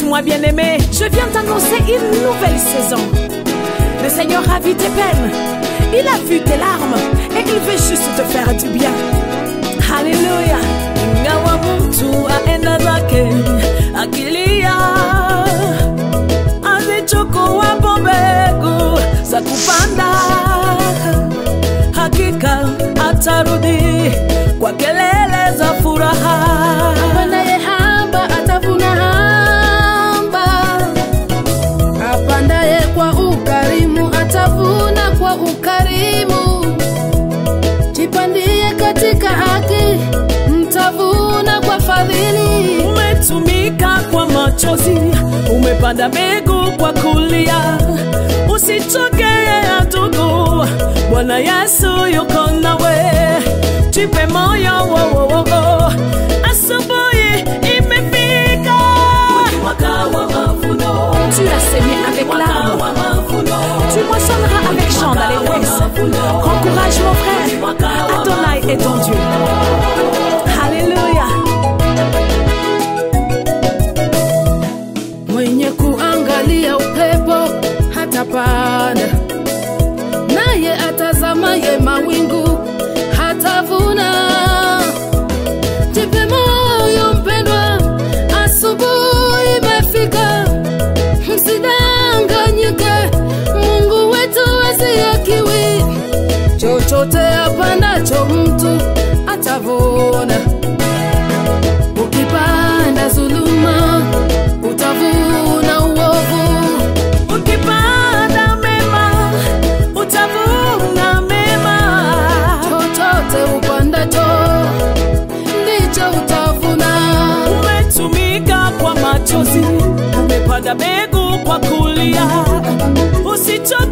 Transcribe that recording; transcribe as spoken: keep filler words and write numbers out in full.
Suis-moi bien-aimé, je viens t'annoncer une nouvelle saison. Le Seigneur a vu tes peines, il a vu tes larmes et il veut juste te faire du bien. Alléluia. Ingawa mtu aenda zake akilia, azichukua mbegu za kupanda, hakika atarudi kwa kelele za furaha. Apandaye hamba atavuna hamba, apandaye kwa ukarimu atavuna kwa ukarimu. Jipandie katika haki, mtavuna kwa fadhili. Umetumika kwa machozi, umepanda mbegu kwa kulia. Usichoke ndugu, Bwana Yesu yuko nawe. Jipe moyo, wo, wo, wo, wo. Asubuhi imefika. Tu as semé avec larmes, tu moissonneras avec chant d'allégresse. Encourage mon frère, Adonai est ton Dieu. Alléluia. Mwenye kuangalia upepo hatapanda, naye atazamaye mawingu hatavuna. Jipe moyo mpendwa, asubuhi imefika. Msidanganyike, Mungu wetu asiyekiwi. Chochote apandacho mtu atavuna. Ukipanda zuluma utavuna uovu, ukipanda mema utavuna mema. chochote upandacho ndicho utavuna. Umetumika kwa machozi, umepanda mbegu kwa kulia. Usichoke